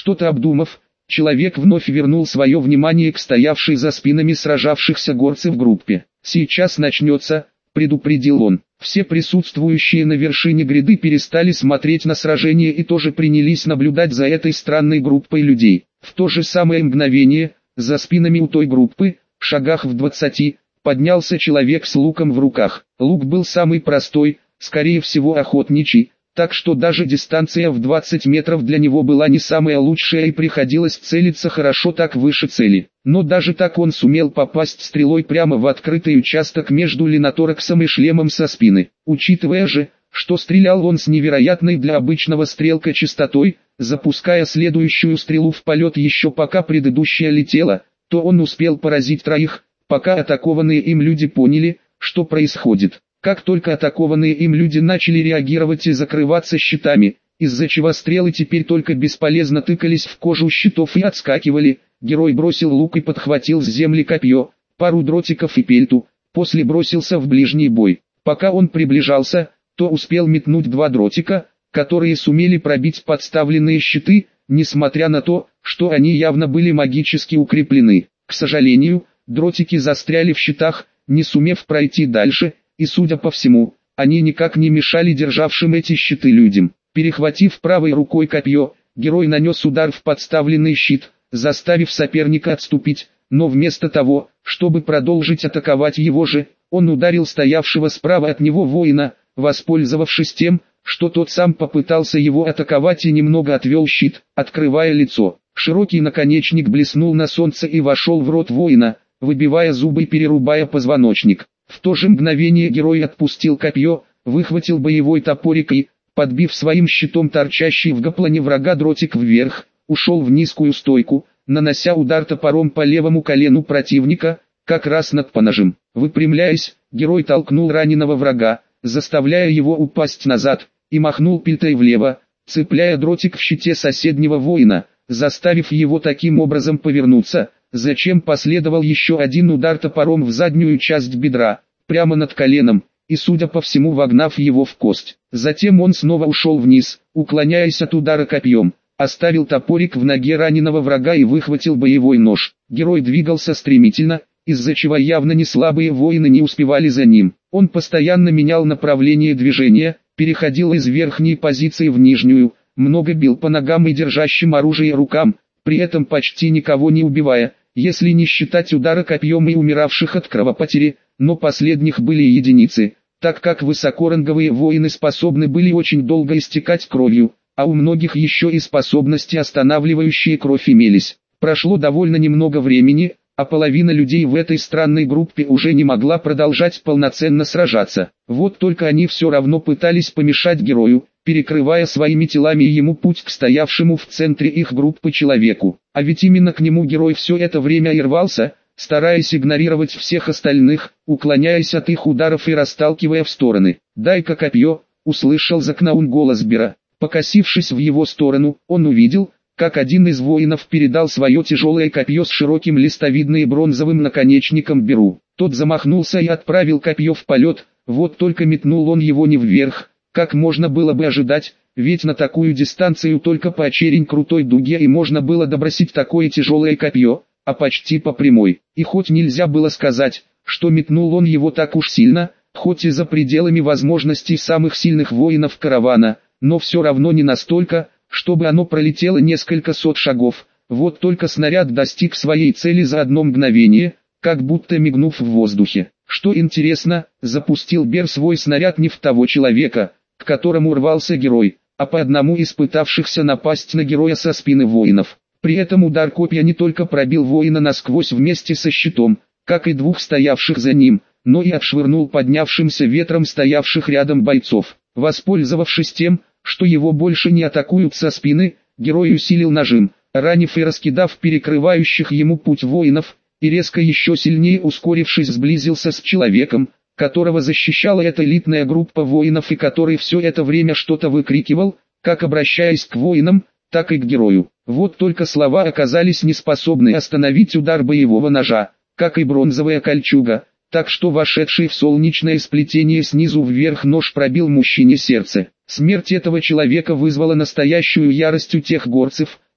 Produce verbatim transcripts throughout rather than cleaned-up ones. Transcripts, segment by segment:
Что-то обдумав, человек вновь вернул свое внимание к стоявшей за спинами сражавшихся горцев группе. «Сейчас начнется», — предупредил он. Все присутствующие на вершине гряды перестали смотреть на сражение и тоже принялись наблюдать за этой странной группой людей. В то же самое мгновение, за спинами у той группы, в шагах в двадцати, поднялся человек с луком в руках. Лук был самый простой, скорее всего охотничий, так что даже дистанция в двадцать метров для него была не самая лучшая и приходилось целиться хорошо так выше цели. Но даже так он сумел попасть стрелой прямо в открытый участок между линотораксом и шлемом со спины. Учитывая же, что стрелял он с невероятной для обычного стрелка частотой, запуская следующую стрелу в полет еще пока предыдущая летела, то он успел поразить троих, пока атакованные им люди поняли, что происходит. Как только атакованные им люди начали реагировать и закрываться щитами, из-за чего стрелы теперь только бесполезно тыкались в кожу щитов и отскакивали, герой бросил лук и подхватил с земли копье, пару дротиков и пельту, после бросился в ближний бой. Пока он приближался, то успел метнуть два дротика, которые сумели пробить подставленные щиты, несмотря на то, что они явно были магически укреплены. К сожалению, дротики застряли в щитах, не сумев пройти дальше, и судя по всему, они никак не мешали державшим эти щиты людям. Перехватив правой рукой копье, герой нанес удар в подставленный щит, заставив соперника отступить, но вместо того, чтобы продолжить атаковать его же, он ударил стоявшего справа от него воина, воспользовавшись тем, что тот сам попытался его атаковать и немного отвел щит, открывая лицо. Широкий наконечник блеснул на солнце и вошел в рот воина, выбивая зубы и перерубая позвоночник. В то же мгновение герой отпустил копье, выхватил боевой топорик и, подбив своим щитом торчащий в гоплане врага дротик вверх, ушел в низкую стойку, нанося удар топором по левому колену противника, как раз над поножем. Выпрямляясь, герой толкнул раненого врага, заставляя его упасть назад, и махнул пельтой влево, цепляя дротик в щите соседнего воина, заставив его таким образом повернуться, зачем последовал еще один удар топором в заднюю часть бедра, прямо над коленом, и судя по всему вогнав его в кость. Затем он снова ушел вниз, уклоняясь от удара копьем, оставил топорик в ноге раненого врага и выхватил боевой нож. Герой двигался стремительно, из-за чего явно не слабые воины не успевали за ним. Он постоянно менял направление движения, переходил из верхней позиции в нижнюю, много бил по ногам и держащим оружие рукам, при этом почти никого не убивая, если не считать удара копьем и умиравших от кровопотери, но последних были единицы, так как высокоранговые воины способны были очень долго истекать кровью, а у многих еще и способности, останавливающие кровь, имелись. Прошло довольно немного времени, а половина людей в этой странной группе уже не могла продолжать полноценно сражаться. Вот только они все равно пытались помешать герою, перекрывая своими телами ему путь к стоявшему в центре их группы человеку. А ведь именно к нему герой все это время и рвался, стараясь игнорировать всех остальных, уклоняясь от их ударов и расталкивая в стороны. «Дай-ка копье», — услышал Закнаун голос Бера. Покосившись в его сторону, он увидел, как один из воинов передал свое тяжелое копье с широким листовидным и бронзовым наконечником Беру. Тот замахнулся и отправил копье в полет, вот только метнул он его не вверх, как можно было бы ожидать, ведь на такую дистанцию только по очень крутой дуге и можно было добросить такое тяжелое копье, а почти по прямой. И хоть нельзя было сказать, что метнул он его так уж сильно, хоть и за пределами возможностей самых сильных воинов каравана, но все равно не настолько, чтобы оно пролетело несколько сот шагов. Вот только снаряд достиг своей цели за одно мгновение, как будто мигнув в воздухе. Что интересно, запустил Бер свой снаряд не в того человека, к которому рвался герой, а по одному из пытавшихся напасть на героя со спины воинов. При этом удар копья не только пробил воина насквозь вместе со щитом, как и двух стоявших за ним, но и отшвырнул поднявшимся ветром стоявших рядом бойцов. Воспользовавшись тем, что его больше не атакуют со спины, герой усилил нажим, ранив и раскидав перекрывающих ему путь воинов, и резко еще сильнее ускорившись сблизился с человеком, которого защищала эта элитная группа воинов и который все это время что-то выкрикивал, как обращаясь к воинам, так и к герою. Вот только слова оказались неспособны остановить удар боевого ножа, как и бронзовая кольчуга, так что вошедший в солнечное сплетение снизу вверх нож пробил мужчине сердце. Смерть этого человека вызвала настоящую ярость у тех горцев,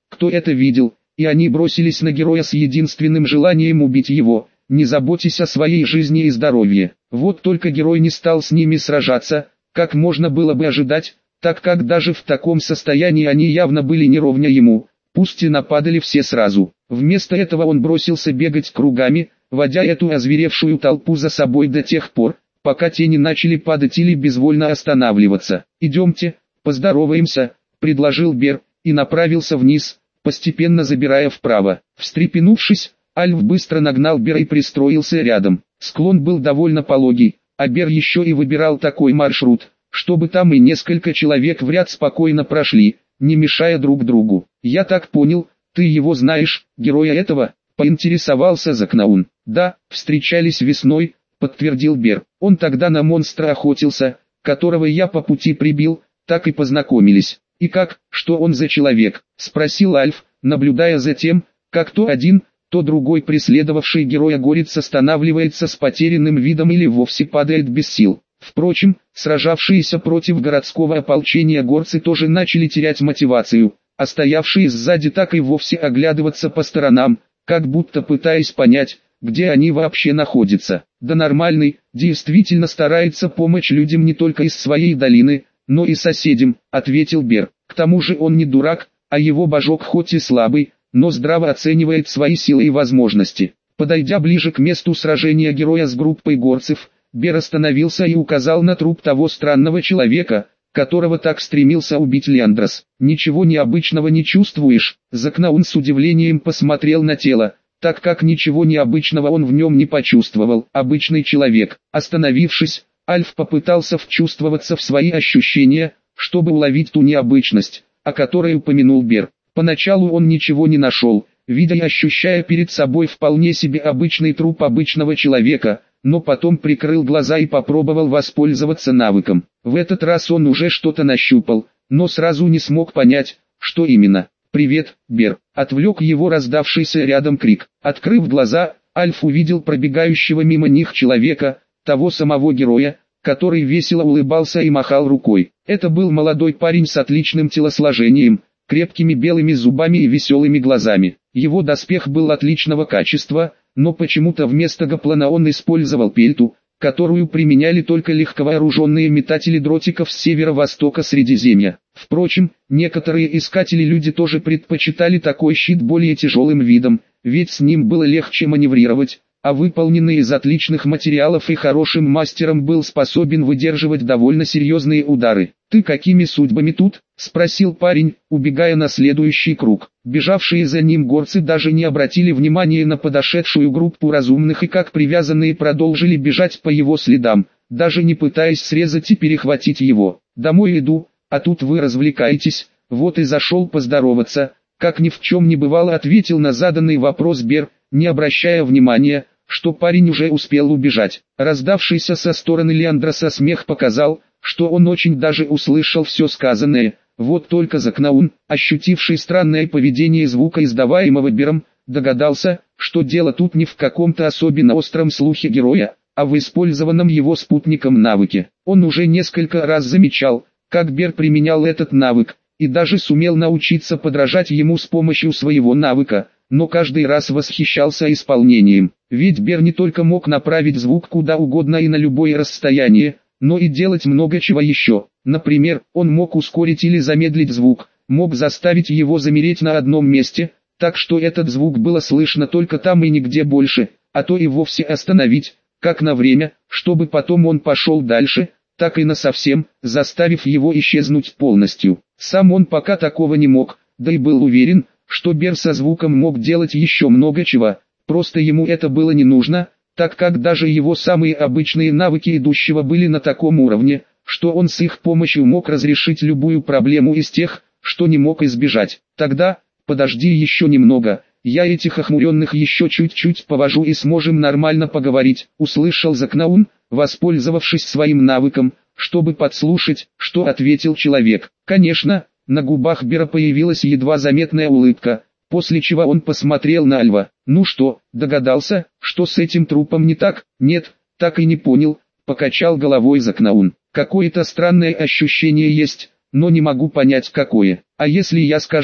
кто это видел, и они бросились на героя с единственным желанием убить его, не заботясь о своей жизни и здоровье. Вот только герой не стал с ними сражаться, как можно было бы ожидать, так как даже в таком состоянии они явно были не ровня ему, пусть и нападали все сразу. Вместо этого он бросился бегать кругами, водя эту озверевшую толпу за собой до тех пор, пока те не начали падать или безвольно останавливаться. «Идемте, поздороваемся», — предложил Бер, и направился вниз, постепенно забирая вправо. Встрепенувшись, Альф быстро нагнал Бера и пристроился рядом. Склон был довольно пологий, а Бер еще и выбирал такой маршрут, чтобы там и несколько человек в ряд спокойно прошли, не мешая друг другу. «Я так понял, ты его знаешь, героя этого?» — поинтересовался Закнаун. «Да, встречались весной», — подтвердил Бер. «Он тогда на монстра охотился, которого я по пути прибил, так и познакомились». «И как, что он за человек?» — спросил Альф, наблюдая за тем, как то один, то другой преследовавший героя горец останавливается с потерянным видом или вовсе падает без сил. Впрочем, сражавшиеся против городского ополчения горцы тоже начали терять мотивацию, а стоявшие сзади так и вовсе оглядываться по сторонам, как будто пытаясь понять, где они вообще находятся. «Да нормальный, действительно старается помочь людям не только из своей долины, но и соседям», — ответил Бер. «К тому же он не дурак, а его божок хоть и слабый, но здраво оценивает свои силы и возможности». Подойдя ближе к месту сражения героя с группой горцев, Бер остановился и указал на труп того странного человека, которого так стремился убить Леандрос. «Ничего необычного не чувствуешь?» Закнаун с удивлением посмотрел на тело, так как ничего необычного он в нем не почувствовал. Обычный человек. Остановившись, Альф попытался вчувствоваться в свои ощущения, чтобы уловить ту необычность, о которой упомянул Бер. Поначалу он ничего не нашел, видя и ощущая перед собой вполне себе обычный труп обычного человека, но потом прикрыл глаза и попробовал воспользоваться навыком. В этот раз он уже что-то нащупал, но сразу не смог понять, что именно. «Привет, Бер!» — отвлек его раздавшийся рядом крик. Открыв глаза, Альф увидел пробегающего мимо них человека, того самого героя, который весело улыбался и махал рукой. Это был молодой парень с отличным телосложением, крепкими белыми зубами и веселыми глазами. Его доспех был отличного качества, но почему-то вместо гоплана он использовал пельту, которую применяли только легковооруженные метатели дротиков с северо-востока Средиземья. Впрочем, некоторые искатели-люди тоже предпочитали такой щит более тяжелым видом, ведь с ним было легче маневрировать, а выполненный из отличных материалов и хорошим мастером был способен выдерживать довольно серьезные удары. «Ты какими судьбами тут?» — спросил парень, убегая на следующий круг. Бежавшие за ним горцы даже не обратили внимания на подошедшую группу разумных и как привязанные продолжили бежать по его следам, даже не пытаясь срезать и перехватить его. «Домой иду, а тут вы развлекаетесь, вот и зашел поздороваться», — как ни в чем не бывало ответил на заданный вопрос Бер, не обращая внимания, что парень уже успел убежать. Раздавшийся со стороны Леандроса смех показал, что он очень даже услышал все сказанное. Вот только Закнаун, ощутивший странное поведение звука, издаваемого Бером, догадался, что дело тут не в каком-то особенно остром слухе героя, а в использованном его спутником навыке. Он уже несколько раз замечал, как Бер применял этот навык, и даже сумел научиться подражать ему с помощью своего навыка, но каждый раз восхищался исполнением. Ведь Бер не только мог направить звук куда угодно и на любое расстояние, но и делать много чего еще. Например, он мог ускорить или замедлить звук, мог заставить его замереть на одном месте, так что этот звук было слышно только там и нигде больше, а то и вовсе остановить, как на время, чтобы потом он пошел дальше, так и насовсем, заставив его исчезнуть полностью. Сам он пока такого не мог, да и был уверен, что Бер со звуком мог делать еще много чего, просто ему это было не нужно, так как даже его самые обычные навыки идущего были на таком уровне, что он с их помощью мог разрешить любую проблему из тех, что не мог избежать. «Тогда, подожди еще немного, я этих охмуренных еще чуть-чуть повожу и сможем нормально поговорить», — услышал Закнаун, воспользовавшись своим навыком, чтобы подслушать, что ответил человек. Конечно, на губах Бера появилась едва заметная улыбка, после чего он посмотрел на Альва. «Ну что, догадался, что с этим трупом не так?» «Нет, так и не понял», — покачал головой Закнаун. «Какое-то странное ощущение есть, но не могу понять какое. А если я скажу,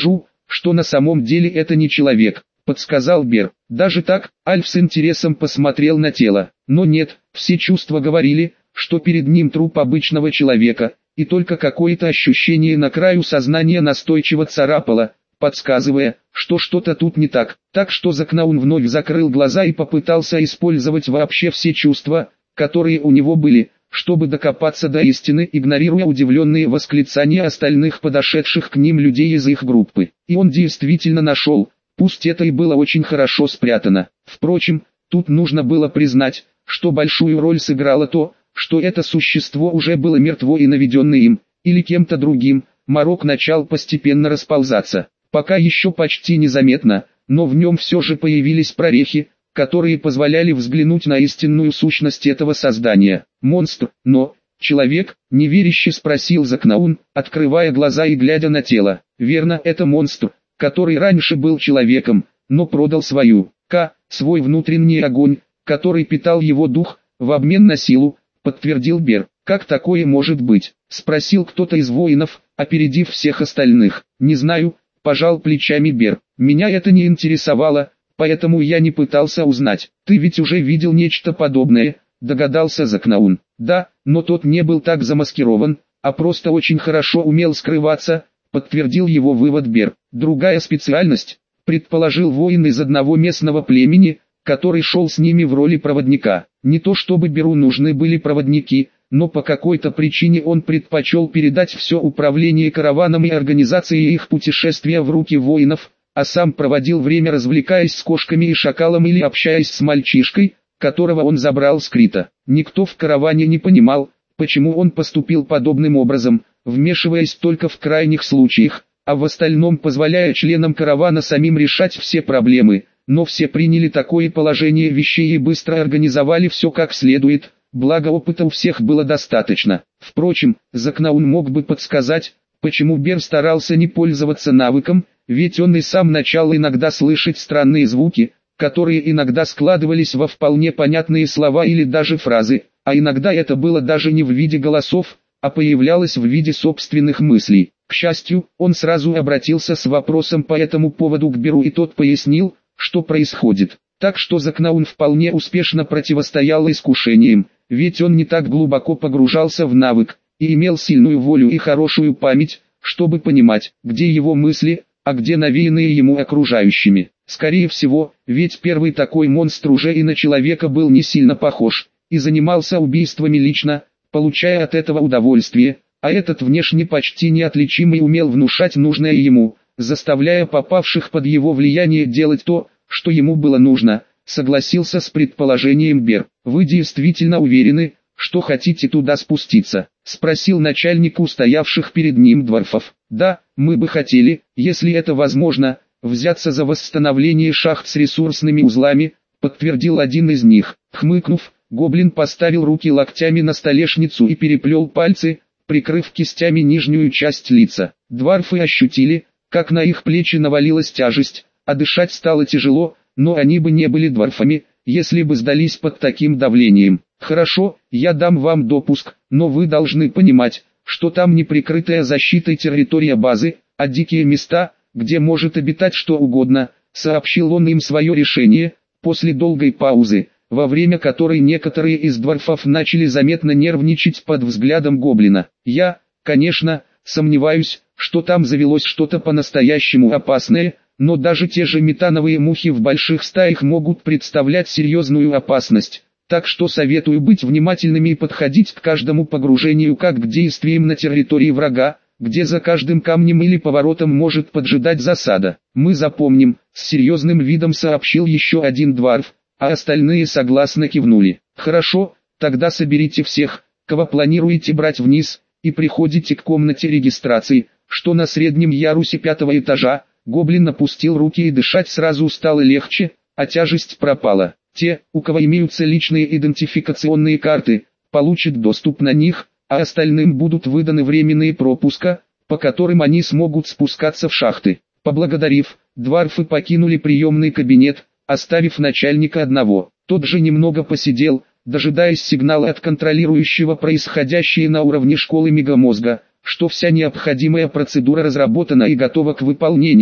что на самом деле это не человек, подсказал Бер. Даже так, Альф с интересом посмотрел на тело. Но нет, все чувства говорили, что перед ним труп обычного человека, и только какое-то ощущение на краю сознания настойчиво царапало, подсказывая, что что-то тут не так. Так что Закнаун вновь закрыл глаза и попытался использовать вообще все чувства, которые у него были, чтобы докопаться до истины, игнорируя удивленные восклицания остальных подошедших к ним людей из их группы. И он действительно нашел, пусть это и было очень хорошо спрятано. Впрочем, тут нужно было признать, что большую роль сыграло то, что это существо уже было мертво и наведенное им, или кем-то другим. Морок начал постепенно расползаться. Пока еще почти незаметно, но в нем все же появились прорехи, которые позволяли взглянуть на истинную сущность этого создания. Монстр, но... Человек, неверяще спросил Закнаун, открывая глаза и глядя на тело. Верно, это монстр, который раньше был человеком, но продал свою, К, свой внутренний огонь, который питал его дух, в обмен на силу, подтвердил Бер. Как такое может быть? Спросил кто-то из воинов, опередив всех остальных. Не знаю, пожал плечами Бер. Меня это не интересовало, поэтому я не пытался узнать. Ты ведь уже видел нечто подобное, догадался Закнаун. Да, но тот не был так замаскирован, а просто очень хорошо умел скрываться, подтвердил его вывод Бер. Другая специальность, предположил воин из одного местного племени, который шел с ними в роли проводника. Не то чтобы Беру нужны были проводники, но по какой-то причине он предпочел передать все управление караваном и организацией их путешествия в руки воинов, а сам проводил время, развлекаясь с кошками и шакалом или общаясь с мальчишкой, которого он забрал с Крита. Никто в караване не понимал, почему он поступил подобным образом, вмешиваясь только в крайних случаях, а в остальном позволяя членам каравана самим решать все проблемы. Но все приняли такое положение вещей и быстро организовали все как следует, благо опыта у всех было достаточно. Впрочем, Закнаун мог бы подсказать, почему Бер старался не пользоваться навыком, ведь он и сам начал иногда слышать странные звуки, которые иногда складывались во вполне понятные слова или даже фразы, а иногда это было даже не в виде голосов, а появлялось в виде собственных мыслей. К счастью, он сразу обратился с вопросом по этому поводу к Беру, и тот пояснил, что происходит. Так что Закнаун вполне успешно противостоял искушениям, ведь он не так глубоко погружался в навык, и имел сильную волю и хорошую память, чтобы понимать, где его мысли, а где навеянные ему окружающими. Скорее всего, ведь первый такой монстр уже и на человека был не сильно похож, и занимался убийствами лично, получая от этого удовольствие, а этот внешне почти неотличимый умел внушать нужное ему, заставляя попавших под его влияние делать то, что ему было нужно. Согласился с предположением Бер. Вы действительно уверены, что хотите туда спуститься? Спросил начальник устоявших перед ним дворфов. Да, мы бы хотели, если это возможно, взяться за восстановление шахт с ресурсными узлами, подтвердил один из них. Хмыкнув, гоблин поставил руки локтями на столешницу и переплел пальцы, прикрыв кистями нижнюю часть лица. Дворфы ощутили, как на их плечи навалилась тяжесть, а дышать стало тяжело, но они бы не были дворфами, если бы сдались под таким давлением. Хорошо, я дам вам допуск, но вы должны понимать, что там не прикрытая защитой территория базы, а дикие места, где может обитать что угодно, сообщил он им свое решение, после долгой паузы, во время которой некоторые из дворфов начали заметно нервничать под взглядом гоблина. Я, конечно, сомневаюсь, что там завелось что-то по-настоящему опасное, но даже те же метановые мухи в больших стаях могут представлять серьезную опасность, так что советую быть внимательными и подходить к каждому погружению как к действиям на территории врага, где за каждым камнем или поворотом может поджидать засада. Мы запомним, с серьезным видом сообщил еще один дворф, а остальные согласно кивнули. Хорошо, тогда соберите всех, кого планируете брать вниз, и приходите к комнате регистрации, что на среднем ярусе пятого этажа. Гоблин опустил руки, и дышать сразу стало легче, а тяжесть пропала. Те, у кого имеются личные идентификационные карты, получат доступ на них, а остальным будут выданы временные пропуска, по которым они смогут спускаться в шахты. Поблагодарив, дворфы покинули приемный кабинет, оставив начальника одного. Тот же немного посидел, дожидаясь сигнала от контролирующего происходящее на уровне школы мегамозга, что вся необходимая процедура разработана и готова к выполнению,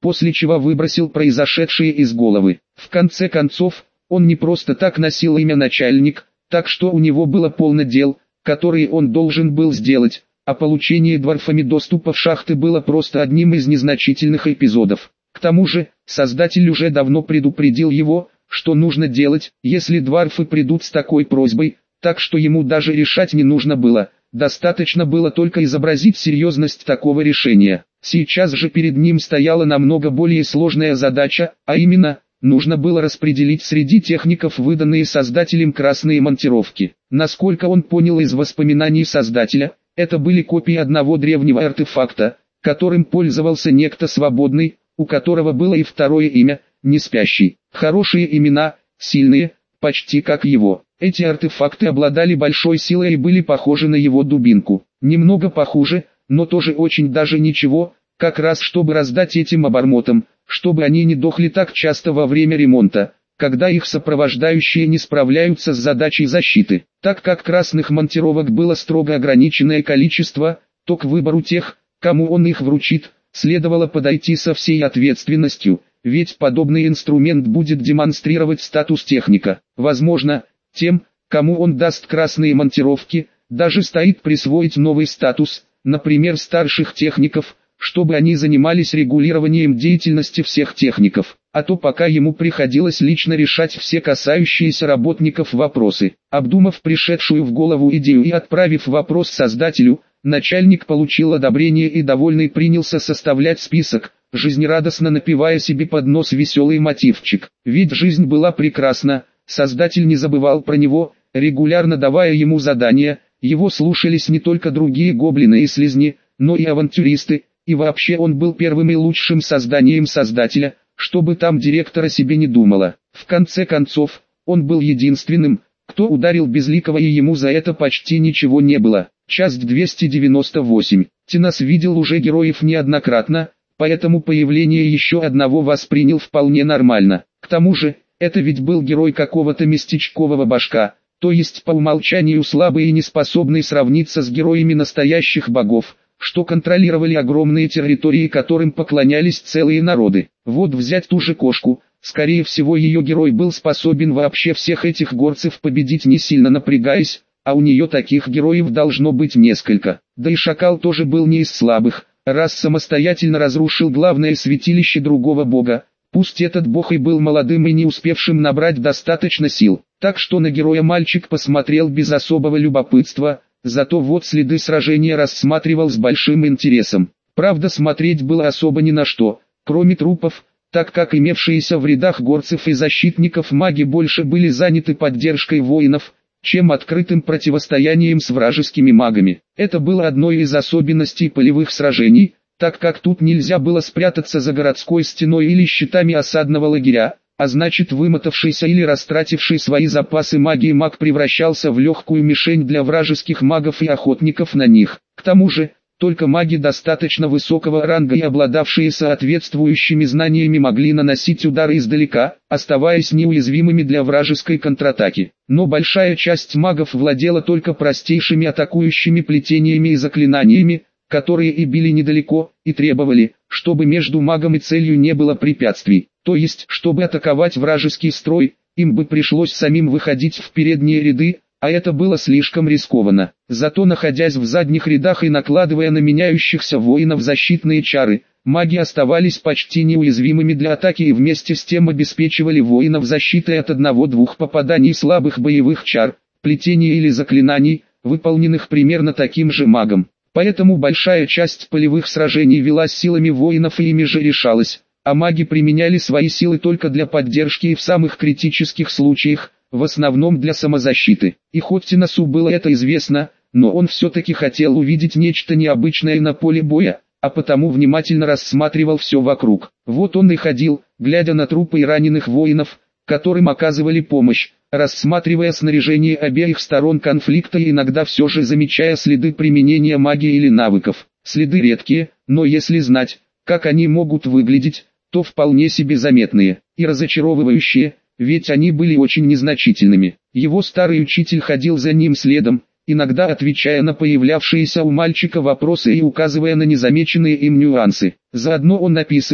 после чего выбросил произошедшее из головы. В конце концов, он не просто так носил имя начальник, так что у него было полно дел, которые он должен был сделать, а получение дворфами доступа в шахты было просто одним из незначительных эпизодов. К тому же, создатель уже давно предупредил его, что нужно делать, если дворфы придут с такой просьбой, так что ему даже решать не нужно было, достаточно было только изобразить серьезность такого решения. Сейчас же перед ним стояла намного более сложная задача, а именно, нужно было распределить среди техников выданные создателем красные монтировки. Насколько он понял из воспоминаний создателя, это были копии одного древнего артефакта, которым пользовался некто свободный, у которого было и второе имя, Неспящий. Хорошие имена, сильные, почти как его. Эти артефакты обладали большой силой и были похожи на его дубинку. Немного похуже, но тоже очень даже ничего, как раз чтобы раздать этим обормотам, чтобы они не дохли так часто во время ремонта, когда их сопровождающие не справляются с задачей защиты. Так как красных монтировок было строго ограниченное количество, то к выбору тех, кому он их вручит, следовало подойти со всей ответственностью, ведь подобный инструмент будет демонстрировать статус техника. Возможно, тем, кому он даст красные монтировки, даже стоит присвоить новый статус, например старших техников, чтобы они занимались регулированием деятельности всех техников, а то пока ему приходилось лично решать все касающиеся работников вопросы. Обдумав пришедшую в голову идею и отправив вопрос создателю, начальник получил одобрение и довольный принялся составлять список, жизнерадостно напевая себе под нос веселый мотивчик. Ведь жизнь была прекрасна, создатель не забывал про него, регулярно давая ему задания, его слушались не только другие гоблины и слизни, но и авантюристы, и вообще он был первым и лучшим созданием создателя, чтобы там директора себе не думало. В конце концов, он был единственным, кто ударил Безликого, и ему за это почти ничего не было. Часть двести девяносто восемь. Тинас видел уже героев неоднократно, поэтому появление еще одного воспринял вполне нормально. К тому же, это ведь был герой какого-то местечкового башка, то есть по умолчанию слабый и неспособный сравниться с героями настоящих богов, что контролировали огромные территории, которым поклонялись целые народы. Вот взять ту же кошку, скорее всего ее герой был способен вообще всех этих горцев победить не сильно напрягаясь, а у нее таких героев должно быть несколько. Да и шакал тоже был не из слабых, раз самостоятельно разрушил главное святилище другого бога, пусть этот бог и был молодым и не успевшим набрать достаточно сил. Так что на героя мальчик посмотрел без особого любопытства, зато вот следы сражения рассматривал с большим интересом. Правда, смотреть было особо ни на что, кроме трупов, так как имевшиеся в рядах горцев и защитников маги больше были заняты поддержкой воинов, чем открытым противостоянием с вражескими магами. Это было одной из особенностей полевых сражений, так как тут нельзя было спрятаться за городской стеной или щитами осадного лагеря, а значит вымотавшийся или растративший свои запасы магии маг превращался в легкую мишень для вражеских магов и охотников на них. К тому же, только маги достаточно высокого ранга и обладавшие соответствующими знаниями могли наносить удары издалека, оставаясь неуязвимыми для вражеской контратаки. Но большая часть магов владела только простейшими атакующими плетениями и заклинаниями, которые и били недалеко, и требовали, чтобы между магом и целью не было препятствий. То есть, чтобы атаковать вражеский строй, им бы пришлось самим выходить в передние ряды, а это было слишком рискованно. Зато находясь в задних рядах и накладывая на меняющихся воинов защитные чары, маги оставались почти неуязвимыми для атаки и вместе с тем обеспечивали воинов защитой от одного-двух попаданий слабых боевых чар, плетений или заклинаний, выполненных примерно таким же магом. Поэтому большая часть полевых сражений велась силами воинов и ими же решалась, а маги применяли свои силы только для поддержки и в самых критических случаях, в основном для самозащиты. И хоть Тинасу было это известно, но он все-таки хотел увидеть нечто необычное на поле боя, а потому внимательно рассматривал все вокруг. Вот он и ходил, глядя на трупы и раненых воинов, которым оказывали помощь, рассматривая снаряжение обеих сторон конфликта и иногда все же замечая следы применения магии или навыков. Следы редкие, но если знать, как они могут выглядеть, то вполне себе заметные и разочаровывающие, ведь они были очень незначительными. Его старый учитель ходил за ним следом, иногда отвечая на появлявшиеся у мальчика вопросы и указывая на незамеченные им нюансы. Заодно он описывал,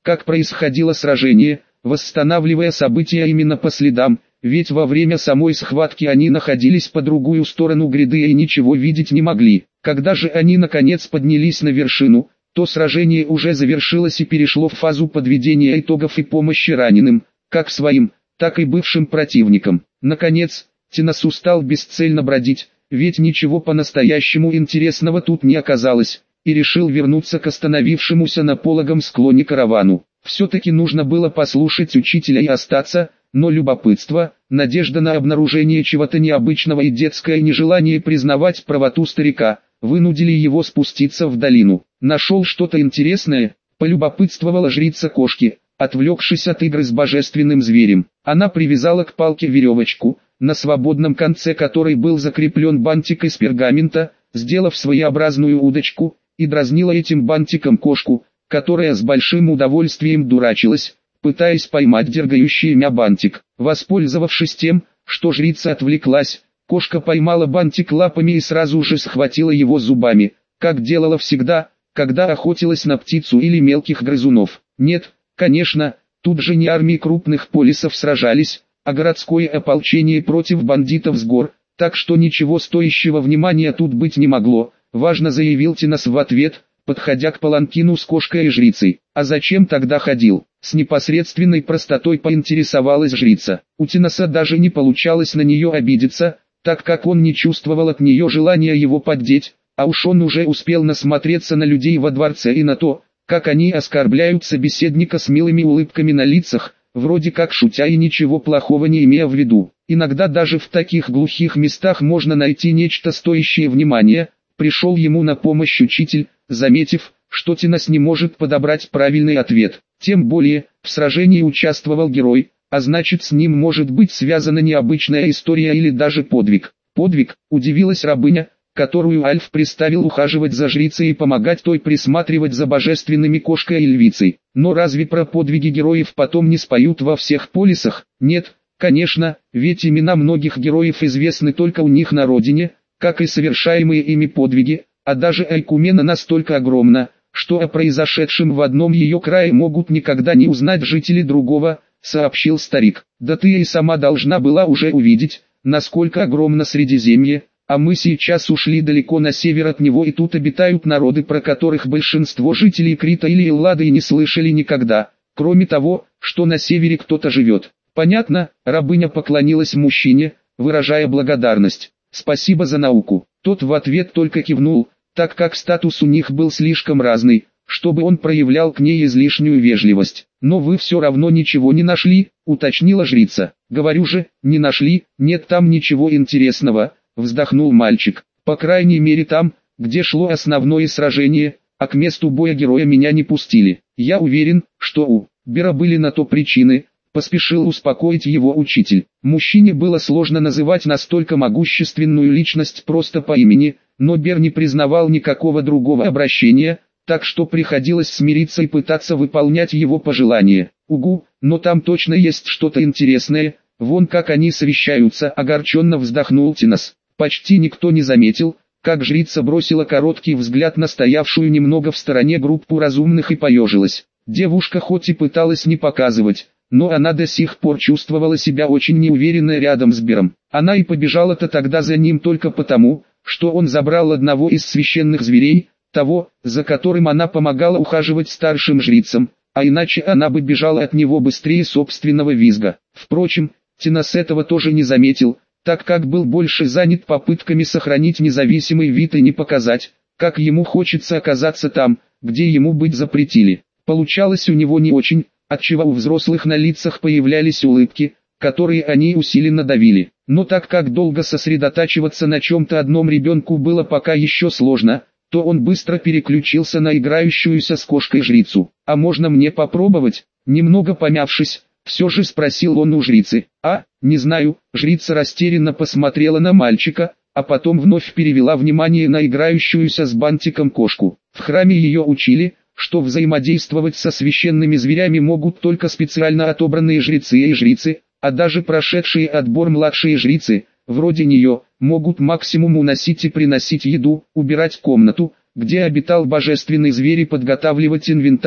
как происходило сражение, восстанавливая события именно по следам, ведь во время самой схватки они находились по другую сторону гряды и ничего видеть не могли. Когда же они наконец поднялись на вершину, то сражение уже завершилось и перешло в фазу подведения итогов и помощи раненым, как своим, так и бывшим противникам. Наконец, Тинос устал бесцельно бродить, ведь ничего по-настоящему интересного тут не оказалось, и решил вернуться к остановившемуся на пологом склоне каравану. Все-таки нужно было послушать учителя и остаться, но любопытство, надежда на обнаружение чего-то необычного и детское нежелание признавать правоту старика, вынудили его спуститься в долину. Нашел что-то интересное, полюбопытствовала жрица кошки, отвлекшись от игры с божественным зверем. Она привязала к палке веревочку, на свободном конце которой был закреплен бантик из пергамента, сделав своеобразную удочку, и дразнила этим бантиком кошку, которая с большим удовольствием дурачилась, пытаясь поймать дергающий мя бантик. Воспользовавшись тем, что жрица отвлеклась, кошка поймала бантик лапами и сразу же схватила его зубами, как делала всегда, когда охотилась на птицу или мелких грызунов. Нет, конечно, тут же не армии крупных полисов сражались, а городское ополчение против бандитов с гор, так что ничего стоящего внимания тут быть не могло, важно заявил Тинос в ответ, подходя к паланкину с кошкой и жрицей. А зачем тогда ходил? С непосредственной простотой поинтересовалась жрица. У Тиноса даже не получалось на нее обидеться, так как он не чувствовал от нее желания его поддеть, а уж он уже успел насмотреться на людей во дворце и на то, как они оскорбляют собеседника с милыми улыбками на лицах, вроде как шутя и ничего плохого не имея в виду. Иногда даже в таких глухих местах можно найти нечто стоящее внимания. Пришел ему на помощь учитель, заметив, что Тинос не может подобрать правильный ответ. Тем более, в сражении участвовал герой, а значит с ним может быть связана необычная история или даже подвиг. Подвиг, удивилась рабыня, которую Альф приставил ухаживать за жрицей и помогать той присматривать за божественными кошкой и львицей. Но разве про подвиги героев потом не споют во всех полисах? Нет, конечно, ведь имена многих героев известны только у них на родине, как и совершаемые ими подвиги, а даже Айкумена настолько огромна, что о произошедшем в одном ее крае могут никогда не узнать жители другого, сообщил старик. Да ты и сама должна была уже увидеть, насколько огромно Средиземье, а мы сейчас ушли далеко на север от него и тут обитают народы, про которых большинство жителей Крита или Эллады и не слышали никогда, кроме того, что на севере кто-то живет. Понятно, рабыня поклонилась мужчине, выражая благодарность. Спасибо за науку. Тот в ответ только кивнул, так как статус у них был слишком разный, чтобы он проявлял к ней излишнюю вежливость. Но вы все равно ничего не нашли, уточнила жрица. Говорю же, не нашли, нет там ничего интересного, вздохнул мальчик. По крайней мере там, где шло основное сражение, а к месту боя героя меня не пустили. Я уверен, что у Бера были на то причины, поспешил успокоить его учитель. Мужчине было сложно называть настолько могущественную личность просто по имени, но Бер не признавал никакого другого обращения, так что приходилось смириться и пытаться выполнять его пожелания. Угу, но там точно есть что-то интересное, вон как они совещаются, огорченно вздохнул Тинос. Почти никто не заметил, как жрица бросила короткий взгляд на стоявшую немного в стороне группу разумных и поежилась. Девушка хоть и пыталась не показывать, но она до сих пор чувствовала себя очень неуверенно рядом с Бером. Она и побежала-то тогда за ним только потому, что он забрал одного из священных зверей, того, за которым она помогала ухаживать старшим жрицам, а иначе она бы бежала от него быстрее собственного визга. Впрочем, Тинос этого тоже не заметил, так как был больше занят попытками сохранить независимый вид и не показать, как ему хочется оказаться там, где ему быть запретили. Получалось у него не очень, отчего у взрослых на лицах появлялись улыбки, которые они усиленно давили. Но так как долго сосредотачиваться на чем-то одном ребенку было пока еще сложно, то он быстро переключился на играющуюся с кошкой жрицу. «А можно мне попробовать?» Немного помявшись, все же спросил он у жрицы. «А, не знаю», жрица растерянно посмотрела на мальчика, а потом вновь перевела внимание на играющуюся с бантиком кошку. В храме ее учили, что взаимодействовать со священными зверями могут только специально отобранные жрецы и жрицы, а даже прошедшие отбор младшие жрицы, вроде нее, могут максимум уносить и приносить еду, убирать комнату, где обитал божественный зверь и подготавливать инвентарь,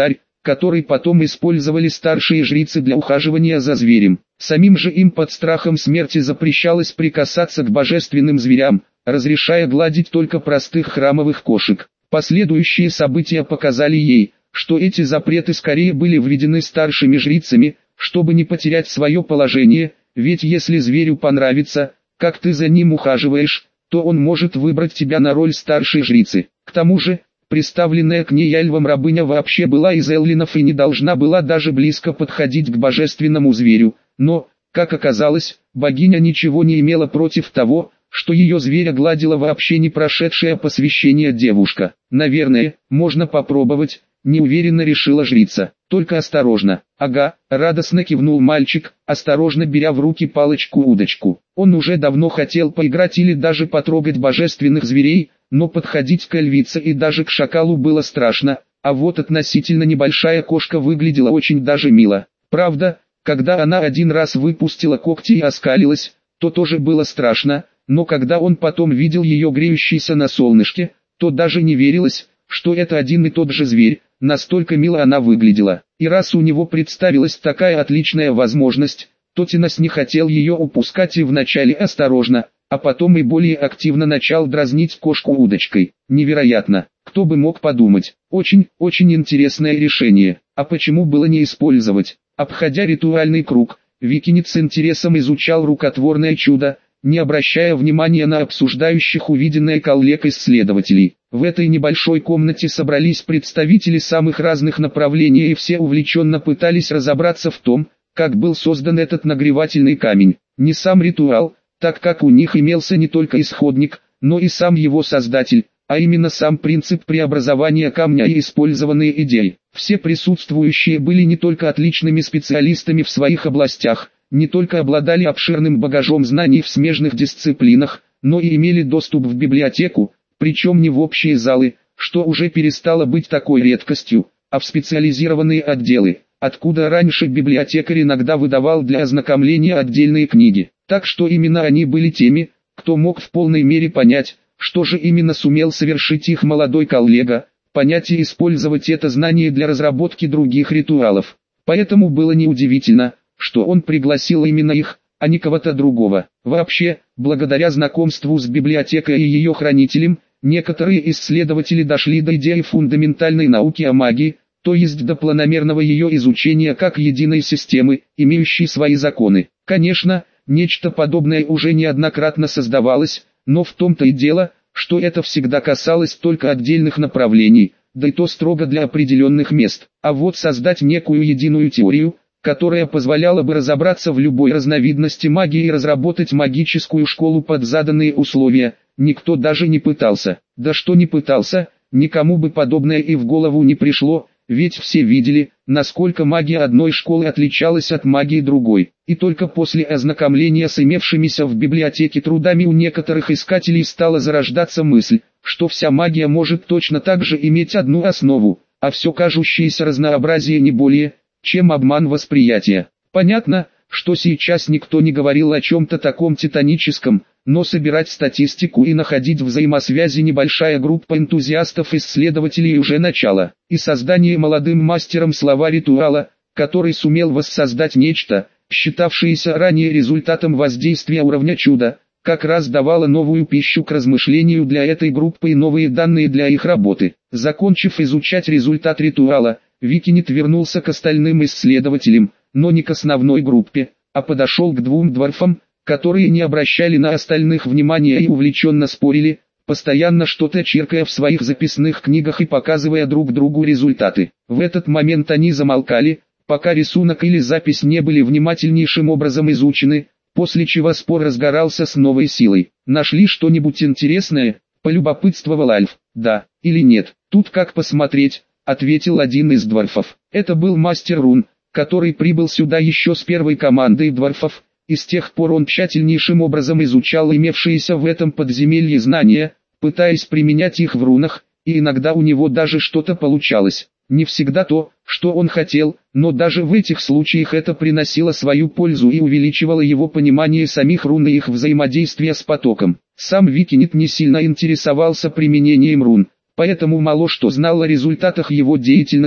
который потом использовали старшие жрицы для ухаживания за зверем. Самим же им под страхом смерти запрещалось прикасаться к божественным зверям, разрешая гладить только простых храмовых кошек. Последующие события показали ей, что эти запреты скорее были введены старшими жрицами, чтобы не потерять свое положение, ведь если зверю понравится, как ты за ним ухаживаешь, то он может выбрать тебя на роль старшей жрицы. К тому же, представленная к ней альвом рабыня вообще была из эллинов и не должна была даже близко подходить к божественному зверю, но, как оказалось, богиня ничего не имела против того, что ее зверя гладила вообще не прошедшая посвящение девушка. «Наверное, можно попробовать», — неуверенно решила жрица. «Только осторожно». «Ага», — радостно кивнул мальчик, осторожно беря в руки палочку-удочку. Он уже давно хотел поиграть или даже потрогать божественных зверей, но подходить к львице и даже к шакалу было страшно, а вот относительно небольшая кошка выглядела очень даже мило. Правда, когда она один раз выпустила когти и оскалилась, то тоже было страшно, но когда он потом видел ее греющейся на солнышке, то даже не верилось, что это один и тот же зверь, настолько мило она выглядела. И раз у него представилась такая отличная возможность, то Тинос не хотел ее упускать и вначале осторожно, а потом и более активно начал дразнить кошку удочкой. Невероятно, кто бы мог подумать. Очень, очень интересное решение. А почему было не использовать? Обходя ритуальный круг, Викинит с интересом изучал рукотворное чудо, не обращая внимания на обсуждающих увиденное коллег-исследователей. В этой небольшой комнате собрались представители самых разных направлений и все увлеченно пытались разобраться в том, как был создан этот нагревательный камень. Не сам ритуал, так как у них имелся не только исходник, но и сам его создатель, а именно сам принцип преобразования камня и использованные идеи. Все присутствующие были не только отличными специалистами в своих областях, не только обладали обширным багажом знаний в смежных дисциплинах, но и имели доступ в библиотеку, причем не в общие залы, что уже перестало быть такой редкостью, а в специализированные отделы, откуда раньше библиотекарь иногда выдавал для ознакомления отдельные книги. Так что именно они были теми, кто мог в полной мере понять, что же именно сумел совершить их молодой коллега, понять и использовать это знание для разработки других ритуалов. Поэтому было неудивительно, что он пригласил именно их, а не кого-то другого. Вообще, благодаря знакомству с библиотекой и ее хранителем, некоторые исследователи дошли до идеи фундаментальной науки о магии, то есть до планомерного ее изучения как единой системы, имеющей свои законы. Конечно, нечто подобное уже неоднократно создавалось, но в том-то и дело, что это всегда касалось только отдельных направлений, да и то строго для определенных мест. А вот создать некую единую теорию, которая позволяла бы разобраться в любой разновидности магии и разработать магическую школу под заданные условия, никто даже не пытался. Да что не пытался, никому бы подобное и в голову не пришло, ведь все видели, насколько магия одной школы отличалась от магии другой. И только после ознакомления с имевшимися в библиотеке трудами у некоторых искателей стала зарождаться мысль, что вся магия может точно так же иметь одну основу, а все кажущееся разнообразие не более, чем обман восприятия. Понятно, что сейчас никто не говорил о чем-то таком титаническом, но собирать статистику и находить взаимосвязи небольшая группа энтузиастов-исследователей уже начало. И создание молодым мастером слова ритуала, который сумел воссоздать нечто, считавшееся ранее результатом воздействия уровня чуда, как раз давало новую пищу к размышлению для этой группы и новые данные для их работы. Закончив изучать результат ритуала, Викинит вернулся к остальным исследователям, но не к основной группе, а подошел к двум дворфам, которые не обращали на остальных внимания и увлеченно спорили, постоянно что-то черкая в своих записных книгах и показывая друг другу результаты. В этот момент они замолкали, пока рисунок или запись не были внимательнейшим образом изучены, после чего спор разгорался с новой силой. «Нашли что-нибудь интересное?» – полюбопытствовал Альф. «Да, или нет, тут как посмотреть», – ответил один из дворфов. Это был мастер рун, который прибыл сюда еще с первой командой дворфов, и с тех пор он тщательнейшим образом изучал имевшиеся в этом подземелье знания, пытаясь применять их в рунах, и иногда у него даже что-то получалось. Не всегда то, что он хотел, но даже в этих случаях это приносило свою пользу и увеличивало его понимание самих рун и их взаимодействия с потоком. Сам Викинит не сильно интересовался применением рун, поэтому мало что знал о результатах его деятельности,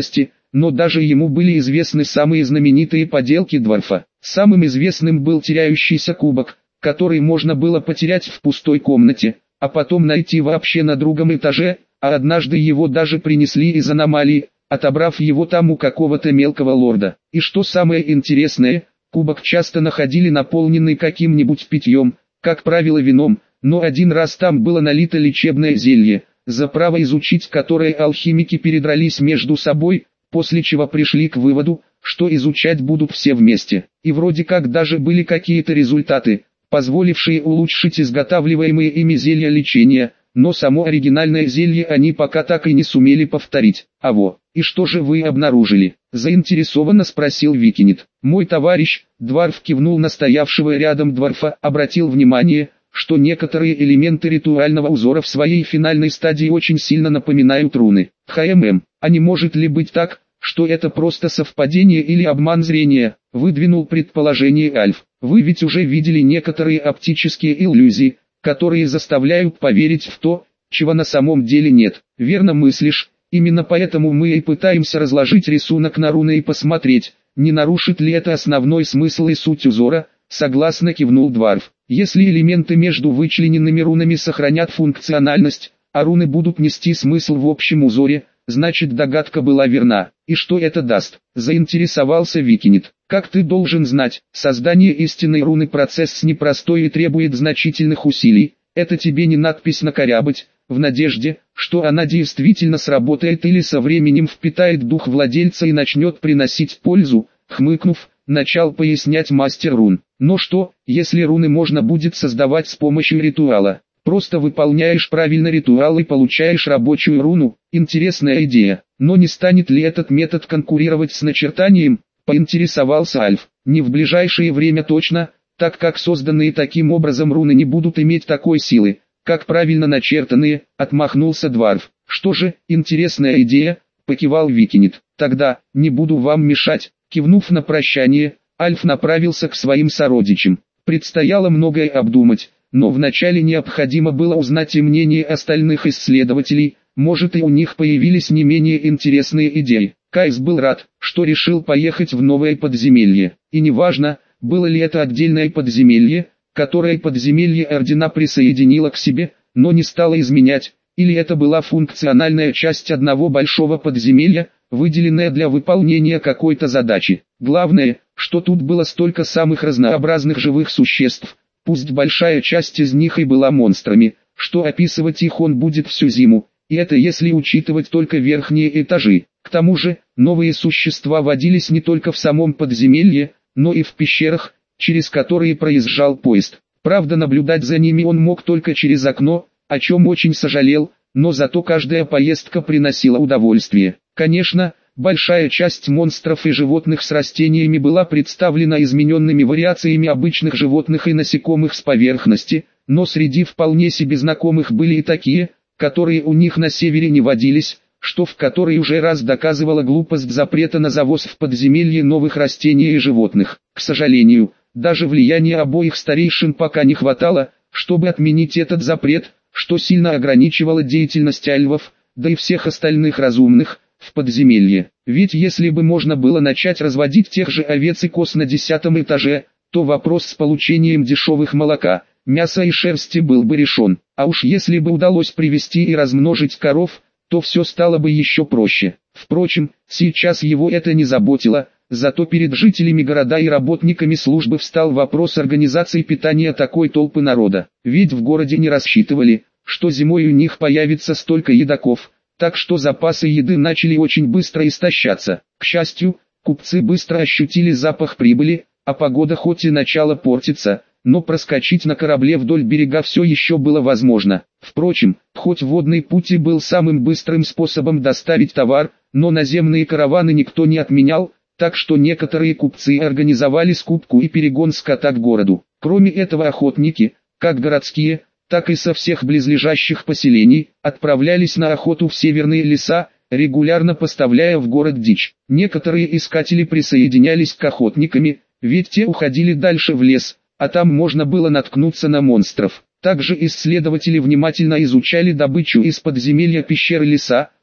но даже ему были известны самые знаменитые поделки Дварфа. Самым известным был теряющийся кубок, который можно было потерять в пустой комнате, а потом найти вообще на другом этаже, а однажды его даже принесли из аномалии, отобрав его там у какого-то мелкого лорда. И что самое интересное, кубок часто находили наполненный каким-нибудь питьем, как правило вином, но один раз там было налито лечебное зелье, за право изучить которое алхимики передрались между собой, после чего пришли к выводу, что изучать будут все вместе. И вроде как даже были какие-то результаты, позволившие улучшить изготавливаемые ими зелья лечения, но само оригинальное зелье они пока так и не сумели повторить. А во, и что же вы обнаружили? Заинтересованно спросил Викинит. Мой товарищ, Дварф, кивнул на стоявшего рядом Дварфа, обратил внимание, что некоторые элементы ритуального узора в своей финальной стадии очень сильно напоминают руны. ХММ, а не может ли быть так, что это просто совпадение или обман зрения, выдвинул предположение Альф. Вы ведь уже видели некоторые оптические иллюзии, которые заставляют поверить в то, чего на самом деле нет. Верно мыслишь, именно поэтому мы и пытаемся разложить рисунок на руны и посмотреть, не нарушит ли это основной смысл и суть узора, согласно кивнул Дварф. Если элементы между вычлененными рунами сохранят функциональность, а руны будут нести смысл в общем узоре, значит догадка была верна. И что это даст? Заинтересовался Викинит. Как ты должен знать, создание истинной руны процесс непростой и требует значительных усилий. Это тебе не надпись накорябать, в надежде, что она действительно сработает или со временем впитает дух владельца и начнет приносить пользу, хмыкнув, начал пояснять мастер рун. Но что, если руны можно будет создавать с помощью ритуала? Просто выполняешь правильно ритуал и получаешь рабочую руну. Интересная идея. Но не станет ли этот метод конкурировать с начертанием? Поинтересовался Альф. Не в ближайшее время точно, так как созданные таким образом руны не будут иметь такой силы, как правильно начертанные, отмахнулся Дварф. Что же, интересная идея, покивал Викинит. Тогда, не буду вам мешать. Кивнув на прощание, Альф направился к своим сородичам. Предстояло многое обдумать, но вначале необходимо было узнать и мнение остальных исследователей, может и у них появились не менее интересные идеи. Кайс был рад, что решил поехать в новое подземелье, и неважно, было ли это отдельное подземелье, которое подземелье Ордена присоединило к себе, но не стало изменять, или это была функциональная часть одного большого подземелья, выделенная для выполнения какой-то задачи. Главное, что тут было столько самых разнообразных живых существ, пусть большая часть из них и была монстрами, что описывать их он будет всю зиму, и это если учитывать только верхние этажи. К тому же, новые существа водились не только в самом подземелье, но и в пещерах, через которые проезжал поезд. Правда, наблюдать за ними он мог только через окно, о чем очень сожалел, но зато каждая поездка приносила удовольствие. Конечно, большая часть монстров и животных с растениями была представлена измененными вариациями обычных животных и насекомых с поверхности, но среди вполне себе знакомых были и такие, которые у них на севере не водились, что в которой уже раз доказывала глупость запрета на завоз в подземелье новых растений и животных. К сожалению, даже влияния обоих старейшин пока не хватало, чтобы отменить этот запрет, что сильно ограничивало деятельность альвов, да и всех остальных разумных, в подземелье. Ведь если бы можно было начать разводить тех же овец и коз на десятом этаже, то вопрос с получением дешевых молока, мяса и шерсти был бы решен. А уж если бы удалось привести и размножить коров, то все стало бы еще проще. Впрочем, сейчас его это не заботило, зато перед жителями города и работниками службы встал вопрос организации питания такой толпы народа. Ведь в городе не рассчитывали, что зимой у них появится столько едоков, так что запасы еды начали очень быстро истощаться. К счастью, купцы быстро ощутили запах прибыли, а погода хоть и начала портиться, но проскочить на корабле вдоль берега все еще было возможно. Впрочем, хоть водный путь и был самым быстрым способом доставить товар, но наземные караваны никто не отменял, так что некоторые купцы организовали скупку и перегон скота к городу. Кроме этого, охотники, как городские, так и со всех близлежащих поселений, отправлялись на охоту в северные леса, регулярно поставляя в город дичь. Некоторые искатели присоединялись к охотникам, ведь те уходили дальше в лес, а там можно было наткнуться на монстров. Также исследователи внимательно изучали добычу из подземелья пещеры леса,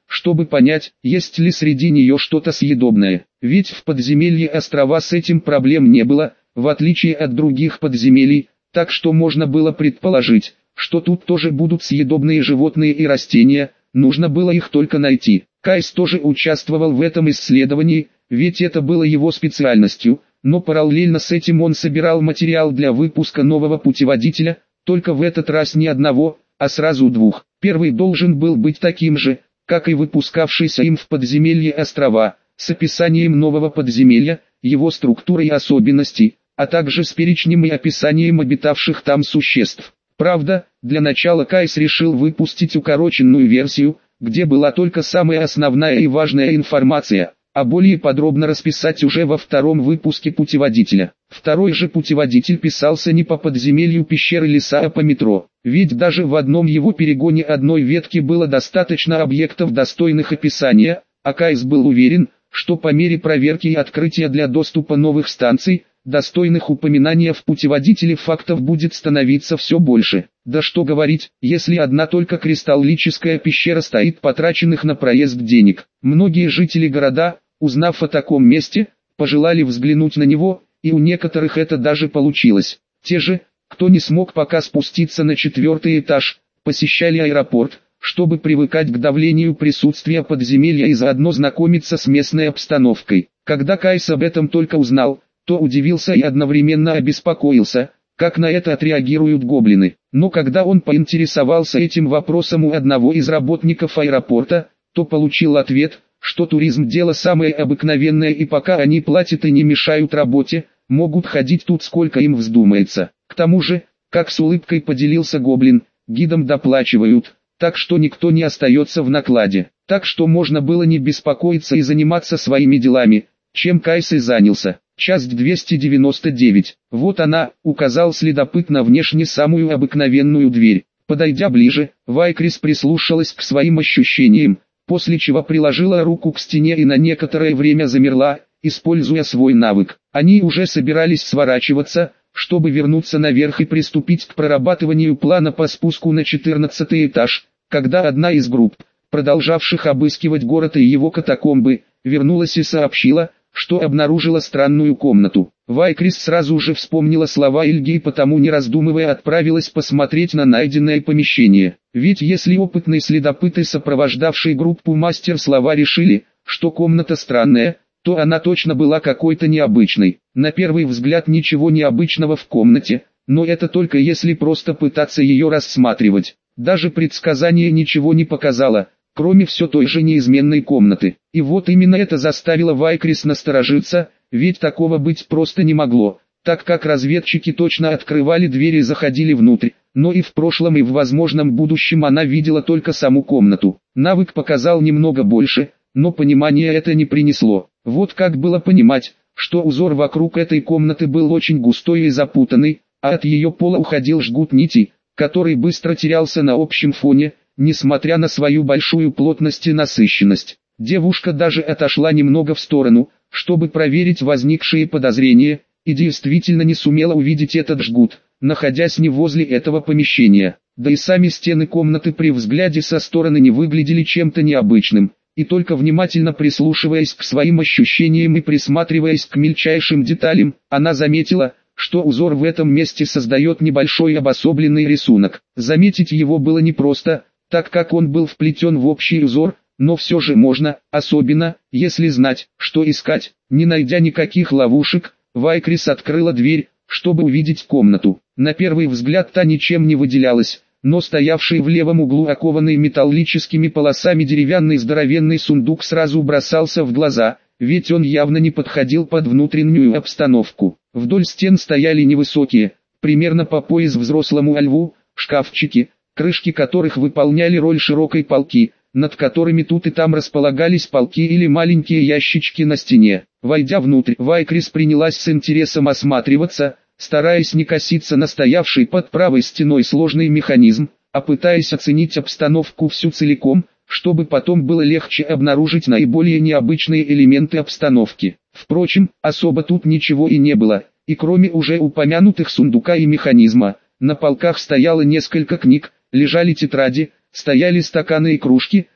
чтобы понять, есть ли среди нее что-то съедобное. Ведь в подземелье острова с этим проблем не было, в отличие от других подземелий, так что можно было предположить, что тут тоже будут съедобные животные и растения, нужно было их только найти. Кайс тоже участвовал в этом исследовании, ведь это было его специальностью, но параллельно с этим он собирал материал для выпуска нового путеводителя, только в этот раз не одного, а сразу двух. Первый должен был быть таким же, как и выпускавшийся им в подземелье острова, с описанием нового подземелья, его структурой и особенностей, а также с перечнем и описанием обитавших там существ. Правда, для начала Кайс решил выпустить укороченную версию, где была только самая основная и важная информация, а более подробно расписать уже во втором выпуске путеводителя. Второй же путеводитель писался не по подземелью пещеры леса, а по метро, ведь даже в одном его перегоне одной ветки было достаточно объектов, достойных описания, а Кайс был уверен, что по мере проверки и открытия для доступа новых станций, достойных упоминания в путеводителе фактов будет становиться все больше. Да что говорить, если одна только кристаллическая пещера стоит потраченных на проезд денег. Многие жители города, узнав о таком месте, пожелали взглянуть на него, и у некоторых это даже получилось. Те же, кто не смог пока спуститься на четвертый этаж, посещали аэропорт, чтобы привыкать к давлению присутствия подземелья и заодно знакомиться с местной обстановкой. Когда Кайс об этом только узнал, то удивился и одновременно обеспокоился, как на это отреагируют гоблины. Но когда он поинтересовался этим вопросом у одного из работников аэропорта, то получил ответ, что туризм дело самое обыкновенное, и пока они платят и не мешают работе, могут ходить тут сколько им вздумается. К тому же, как с улыбкой поделился гоблин, гидам доплачивают, так что никто не остается в накладе. Так что можно было не беспокоиться и заниматься своими делами, чем Кайс и занялся. Часть двести девяносто девять. Вот она, указал следопыт на внешне самую обыкновенную дверь. Подойдя ближе, Вайкрис прислушалась к своим ощущениям, после чего приложила руку к стене и на некоторое время замерла, используя свой навык. Они уже собирались сворачиваться, чтобы вернуться наверх и приступить к прорабатыванию плана по спуску на четырнадцатый этаж, когда одна из групп, продолжавших обыскивать город и его катакомбы, вернулась и сообщила, что обнаружила странную комнату. Вайкрис сразу же вспомнила слова Ильги и потому, не раздумывая, отправилась посмотреть на найденное помещение. Ведь если опытный следопыт и сопровождавший группу мастер слова решили, что комната странная, то она точно была какой-то необычной. На первый взгляд ничего необычного в комнате, но это только если просто пытаться ее рассматривать. Даже предсказание ничего не показало, кроме все той же неизменной комнаты. И вот именно это заставило Вайкрис насторожиться, ведь такого быть просто не могло, так как разведчики точно открывали двери и заходили внутрь, но и в прошлом и в возможном будущем она видела только саму комнату. Навык показал немного больше, но понимания это не принесло. Вот как было понимать, что узор вокруг этой комнаты был очень густой и запутанный, а от ее пола уходил жгут нитей, который быстро терялся на общем фоне, несмотря на свою большую плотность и насыщенность. Девушка даже отошла немного в сторону, чтобы проверить возникшие подозрения, и действительно не сумела увидеть этот жгут, находясь не возле этого помещения. Да и сами стены комнаты при взгляде со стороны не выглядели чем-то необычным, и только внимательно прислушиваясь к своим ощущениям и присматриваясь к мельчайшим деталям, она заметила, что узор в этом месте создает небольшой обособленный рисунок. Заметить его было непросто, так как он был вплетен в общий узор, но все же можно, особенно, если знать, что искать. Не найдя никаких ловушек, Вайкрис открыла дверь, чтобы увидеть комнату. На первый взгляд та ничем не выделялась, но стоявший в левом углу окованный металлическими полосами деревянный здоровенный сундук сразу бросался в глаза, ведь он явно не подходил под внутреннюю обстановку. Вдоль стен стояли невысокие, примерно по пояс взрослому льву, шкафчики, крышки которых выполняли роль широкой полки, над которыми тут и там располагались полки или маленькие ящички на стене. Войдя внутрь, Вайкрис принялась с интересом осматриваться, стараясь не коситься на стоявший под правой стеной сложный механизм, а пытаясь оценить обстановку всю целиком, чтобы потом было легче обнаружить наиболее необычные элементы обстановки. Впрочем, особо тут ничего и не было, и кроме уже упомянутых сундука и механизма, на полках стояло несколько книг, лежали тетради, стояли стаканы и кружки,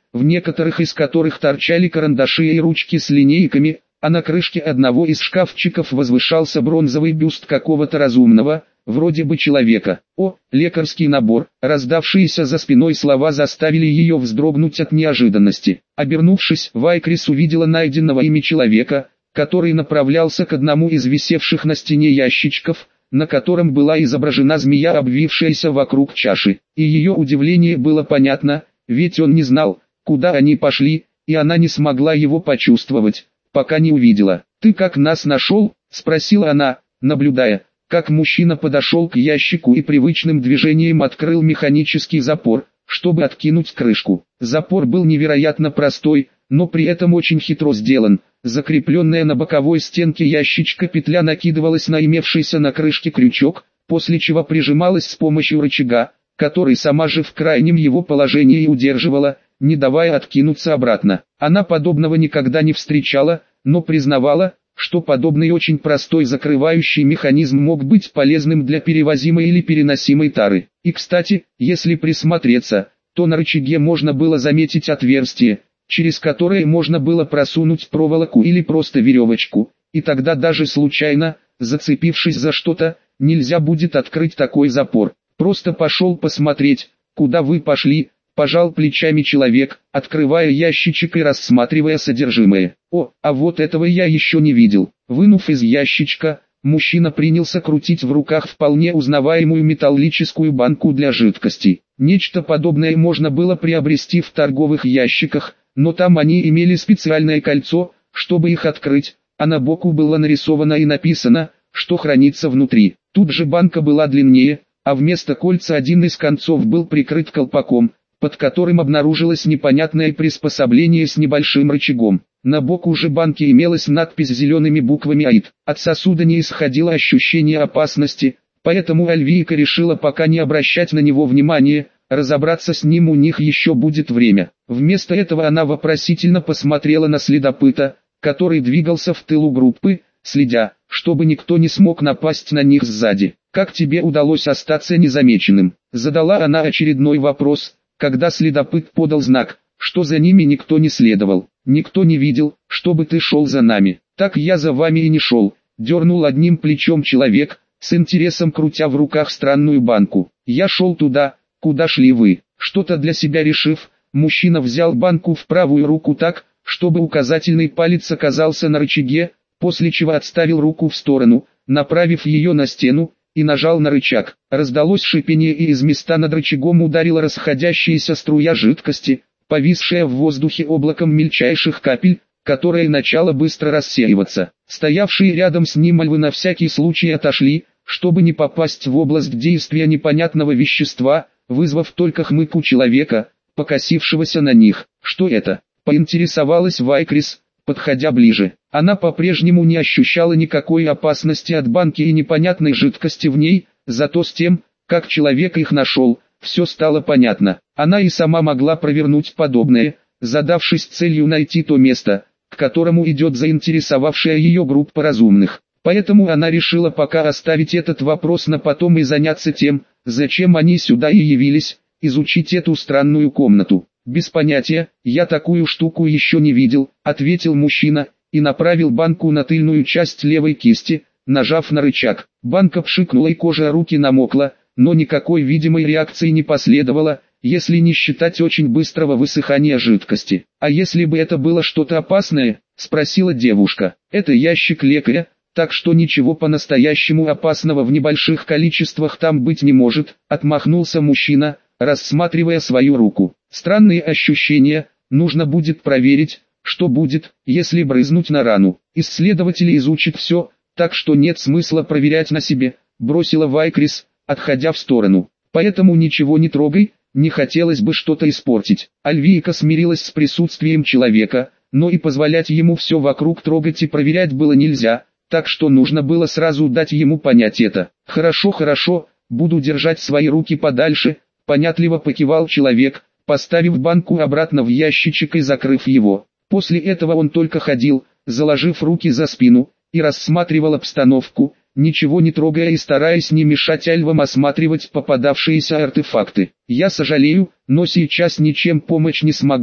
в некоторых из которых торчали карандаши и ручки с линейками, а на крышке одного из шкафчиков возвышался бронзовый бюст какого-то разумного, вроде бы человека. «О, лекарский набор!» Раздавшиеся за спиной слова заставили ее вздрогнуть от неожиданности. Обернувшись, Вайкрис увидела найденного ими человека, который направлялся к одному из висевших на стене ящичков, на котором была изображена змея, обвившаяся вокруг чаши. И ее удивление было понятно, ведь он не знал, куда они пошли, и она не смогла его почувствовать, пока не увидела. «Ты как нас нашел?» – спросила она, наблюдая, как мужчина подошел к ящику и привычным движением открыл механический запор, чтобы откинуть крышку. Запор был невероятно простой, но при этом очень хитро сделан. Закрепленная на боковой стенке ящичка петля накидывалась на имевшийся на крышке крючок, после чего прижималась с помощью рычага, который сама же в крайнем его положении и удерживала, не давая откинуться обратно. Она подобного никогда не встречала, но признавала, что подобный очень простой закрывающий механизм мог быть полезным для перевозимой или переносимой тары. И кстати, если присмотреться, то на рычаге можно было заметить отверстие, через которое можно было просунуть проволоку или просто веревочку, и тогда даже случайно, зацепившись за что-то, нельзя будет открыть такой запор. «Просто пошел посмотреть, куда вы пошли», – пожал плечами человек, открывая ящичек и рассматривая содержимое. «О, а вот этого я еще не видел». Вынув из ящичка, мужчина принялся крутить в руках вполне узнаваемую металлическую банку для жидкости. Нечто подобное можно было приобрести в торговых ящиках, но там они имели специальное кольцо, чтобы их открыть, а на боку было нарисовано и написано, что хранится внутри. Тут же банка была длиннее, а вместо кольца один из концов был прикрыт колпаком, под которым обнаружилось непонятное приспособление с небольшим рычагом. На боку же банки имелась надпись зелеными буквами «АИД». От сосуда не исходило ощущение опасности, поэтому Альвийка решила пока не обращать на него внимания, разобраться с ним у них еще будет время. Вместо этого она вопросительно посмотрела на следопыта, который двигался в тылу группы, следя, чтобы никто не смог напасть на них сзади. «Как тебе удалось остаться незамеченным?» Задала она очередной вопрос, когда следопыт подал знак, что за ними никто не следовал. «Никто не видел, чтобы ты шел за нами. Так я за вами и не шел», — дернул одним плечом человек, с интересом крутя в руках странную банку. «Я шел туда, куда шли вы». Что-то для себя решив, мужчина взял банку в правую руку так, чтобы указательный палец оказался на рычаге, после чего отставил руку в сторону, направив ее на стену, и нажал на рычаг. Раздалось шипение, и из места над рычагом ударила расходящаяся струя жидкости, повисшая в воздухе облаком мельчайших капель, которое начало быстро рассеиваться. Стоявшие рядом с ним альвы на всякий случай отошли, чтобы не попасть в область действия непонятного вещества, вызвав только хмык у человека, покосившегося на них. «Что это?» – поинтересовалась Вайкрис, подходя ближе. Она по-прежнему не ощущала никакой опасности от банки и непонятной жидкости в ней, зато с тем, как человек их нашел, все стало понятно. Она и сама могла провернуть подобное, задавшись целью найти то место, к которому идет заинтересовавшая ее группа разумных. Поэтому она решила пока оставить этот вопрос на потом и заняться тем, зачем они сюда и явились, изучить эту странную комнату. «Без понятия, я такую штуку еще не видел», — ответил мужчина, и направил банку на тыльную часть левой кисти, нажав на рычаг. Банка пшикнула и кожа руки намокла, но никакой видимой реакции не последовало, если не считать очень быстрого высыхания жидкости. «А если бы это было что-то опасное?» — спросила девушка. «Это ящик лекаря, так что ничего по-настоящему опасного в небольших количествах там быть не может», — отмахнулся мужчина, рассматривая свою руку. «Странные ощущения, нужно будет проверить, что будет, если брызнуть на рану. Исследователи изучат все, так что нет смысла проверять на себе», — бросила Вайкрис, отходя в сторону. «Поэтому ничего не трогай, не хотелось бы что-то испортить». Альвийка смирилась с присутствием человека, но и позволять ему все вокруг трогать и проверять было нельзя, так что нужно было сразу дать ему понять это. «Хорошо, хорошо, буду держать свои руки подальше», — понятливо покивал человек, поставив банку обратно в ящичек и закрыв его. После этого он только ходил, заложив руки за спину, и рассматривал обстановку, ничего не трогая и стараясь не мешать альвам осматривать попадавшиеся артефакты. «Я сожалею, но сейчас ничем помочь не смогу», —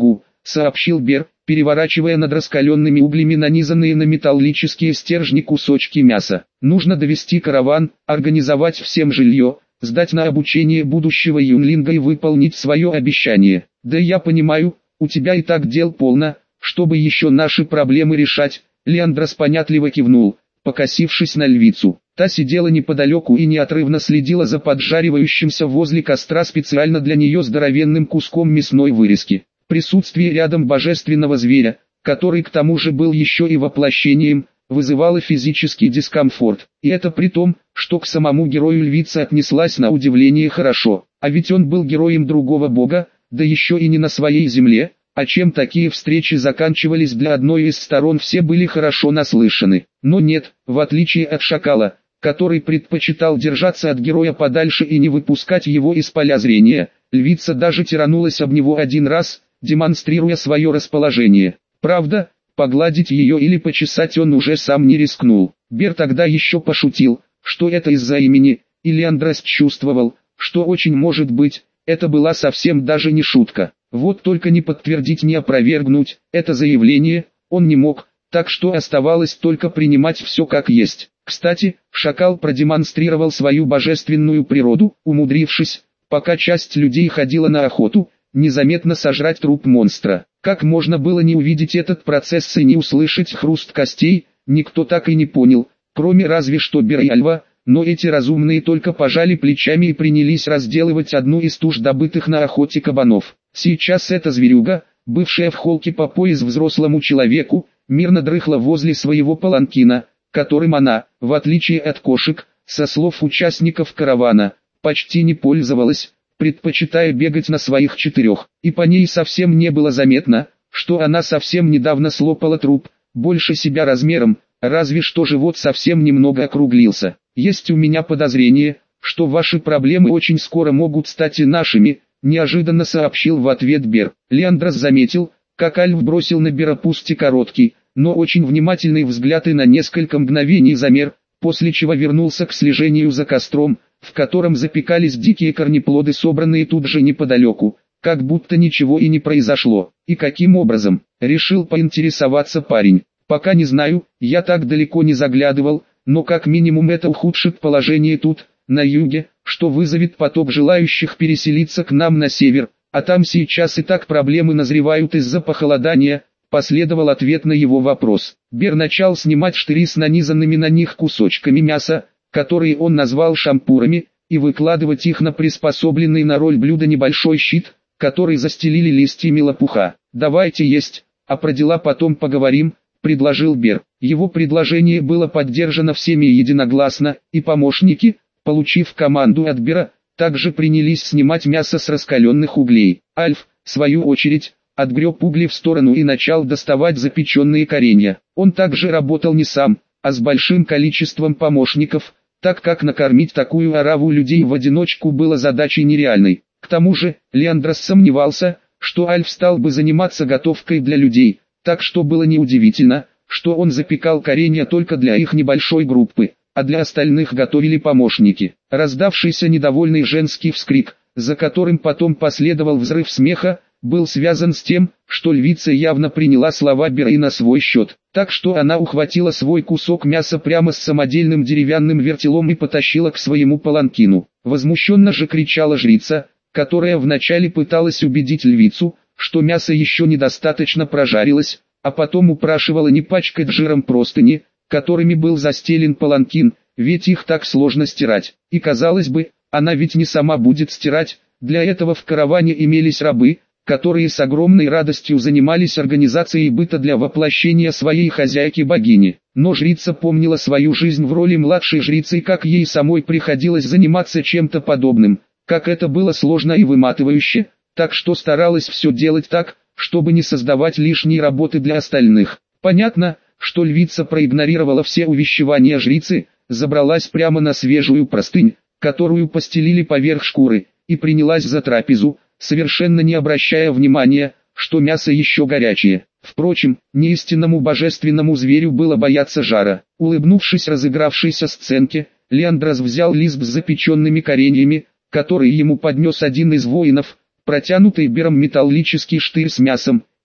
сообщил Бер, переворачивая над раскаленными углями нанизанные на металлические стержни кусочки мяса. Нужно довести караван, организовать всем жилье, сдать на обучение будущего юнлинга и выполнить свое обещание. Да я понимаю, у тебя и так дел полно, чтобы еще наши проблемы решать. Леандрос понятливо кивнул, покосившись на львицу. Та сидела неподалеку и неотрывно следила за поджаривающимся возле костра специально для нее здоровенным куском мясной вырезки. Присутствие рядом божественного зверя, который к тому же был еще и воплощением, вызывало физический дискомфорт. И это при том, что к самому герою львица отнеслась на удивление хорошо. А ведь он был героем другого бога, да еще и не на своей земле. А чем такие встречи заканчивались для одной из сторон, все были хорошо наслышаны. Но нет, в отличие от шакала, который предпочитал держаться от героя подальше и не выпускать его из поля зрения, львица даже тиранулась об него один раз, демонстрируя свое расположение. Правда, погладить ее или почесать он уже сам не рискнул. Бер тогда еще пошутил, что это из-за имени, и Леандрос чувствовал, что очень может быть, это была совсем даже не шутка. Вот только ни подтвердить, ни опровергнуть это заявление он не мог, так что оставалось только принимать все как есть. Кстати, шакал продемонстрировал свою божественную природу, умудрившись, пока часть людей ходила на охоту, незаметно сожрать труп монстра. Как можно было не увидеть этот процесс и не услышать хруст костей, никто так и не понял, кроме разве что Бера и Альва, но эти разумные только пожали плечами и принялись разделывать одну из туш добытых на охоте кабанов. Сейчас эта зверюга, бывшая в холке по пояс взрослому человеку, мирно дрыхла возле своего паланкина, которым она, в отличие от кошек, со слов участников каравана, почти не пользовалась, предпочитая бегать на своих четырех. И по ней совсем не было заметно, что она совсем недавно слопала труп, больше себя размером, разве что живот совсем немного округлился. Есть у меня подозрение, что ваши проблемы очень скоро могут стать и нашими, неожиданно сообщил в ответ Бер. Леандрос заметил, как Альв бросил на Бера пусть и короткий, но очень внимательный взгляд и на несколько мгновений замер, после чего вернулся к слежению за костром, в котором запекались дикие корнеплоды, собранные тут же неподалеку, как будто ничего и не произошло. И каким образом, решил поинтересоваться парень. Пока не знаю, я так далеко не заглядывал, но как минимум это ухудшит положение тут, на юге, что вызовет поток желающих переселиться к нам на север, а там сейчас и так проблемы назревают из-за похолодания. Последовал ответ на его вопрос. Бер начал снимать штыри с нанизанными на них кусочками мяса, которые он назвал шампурами, и выкладывать их на приспособленный на роль блюда небольшой щит, который застелили листьями лопуха. «Давайте есть, а про дела потом поговорим», — предложил Бер. Его предложение было поддержано всеми единогласно, и помощники, получив команду от Бера, также принялись снимать мясо с раскаленных углей. Альф, в свою очередь, отгреб угли в сторону и начал доставать запеченные коренья. Он также работал не сам, а с большим количеством помощников, так как накормить такую ораву людей в одиночку было задачей нереальной. К тому же, Леандрос сомневался, что Альф стал бы заниматься готовкой для людей, так что было неудивительно, что он запекал коренья только для их небольшой группы, а для остальных готовили помощники. Раздавшийся недовольный женский вскрик, за которым потом последовал взрыв смеха, был связан с тем, что львица явно приняла слова Бера на свой счет, так что она ухватила свой кусок мяса прямо с самодельным деревянным вертелом и потащила к своему паланкину. Возмущенно же кричала жрица, которая вначале пыталась убедить львицу, что мясо еще недостаточно прожарилось, а потом упрашивала не пачкать жиром простыни, которыми был застелен паланкин, ведь их так сложно стирать. И казалось бы, она ведь не сама будет стирать, для этого в караване имелись рабы, которые с огромной радостью занимались организацией быта для воплощения своей хозяйки-богини. Но жрица помнила свою жизнь в роли младшей жрицы, как ей самой приходилось заниматься чем-то подобным, как это было сложно и выматывающе, так что старалась все делать так, чтобы не создавать лишней работы для остальных. Понятно, что львица проигнорировала все увещевания жрицы, забралась прямо на свежую простынь, которую постелили поверх шкуры, и принялась за трапезу, совершенно не обращая внимания, что мясо еще горячее. Впрочем, неистинному божественному зверю было бояться жара. Улыбнувшись разыгравшейся сценке, Леандрос взял лист с запеченными кореньями, который ему поднес один из воинов, протянутый Бером металлический штырь с мясом,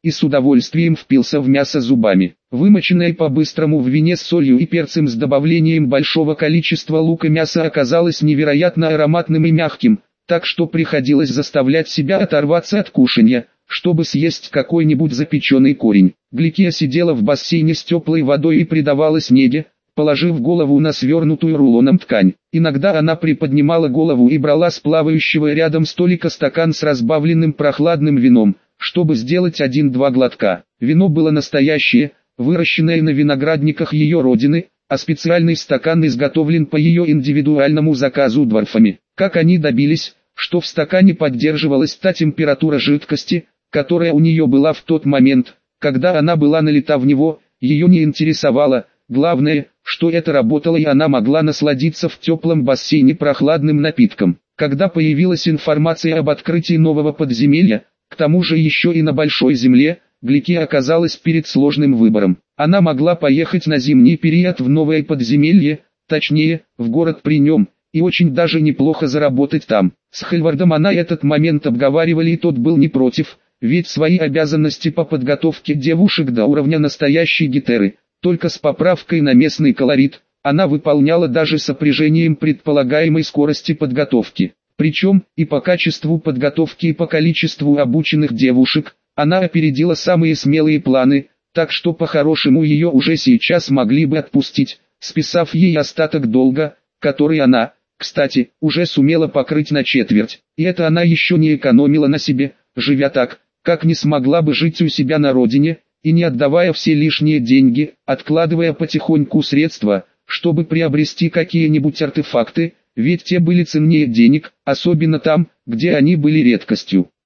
и с удовольствием впился в мясо зубами. Вымоченное по-быстрому в вине с солью и перцем с добавлением большого количества лука мясо оказалось невероятно ароматным и мягким, так что приходилось заставлять себя оторваться от кушанья, чтобы съесть какой-нибудь запеченный корень. Гликия сидела в бассейне с теплой водой и предавалась неге, положив голову на свернутую рулоном ткань. Иногда она приподнимала голову и брала с плавающего рядом столика стакан с разбавленным прохладным вином, чтобы сделать один-два глотка. Вино было настоящее, выращенное на виноградниках ее родины, а специальный стакан изготовлен по ее индивидуальному заказу дворфами. Как они добились, что в стакане поддерживалась та температура жидкости, которая у нее была в тот момент, когда она была налита в него, ее не интересовало. Главное, что это работало и она могла насладиться в теплом бассейне прохладным напитком. Когда появилась информация об открытии нового подземелья, к тому же еще и на Большой Земле, Гликия оказалась перед сложным выбором. Она могла поехать на зимний период в новое подземелье, точнее, в город при нем, и очень даже неплохо заработать там. С Хельвардом она этот момент обговаривали, и тот был не против, ведь свои обязанности по подготовке девушек до уровня настоящей гетеры, только с поправкой на местный колорит, она выполняла даже с опряжением предполагаемой скорости подготовки. Причем, и по качеству подготовки, и по количеству обученных девушек, она опередила самые смелые планы, так что по-хорошему ее уже сейчас могли бы отпустить, списав ей остаток долга, который она, кстати, уже сумела покрыть на четверть. И это она еще не экономила на себе, живя так, как не смогла бы жить у себя на родине, и не отдавая все лишние деньги, откладывая потихоньку средства, чтобы приобрести какие-нибудь артефакты, ведь те были ценнее денег, особенно там, где они были редкостью.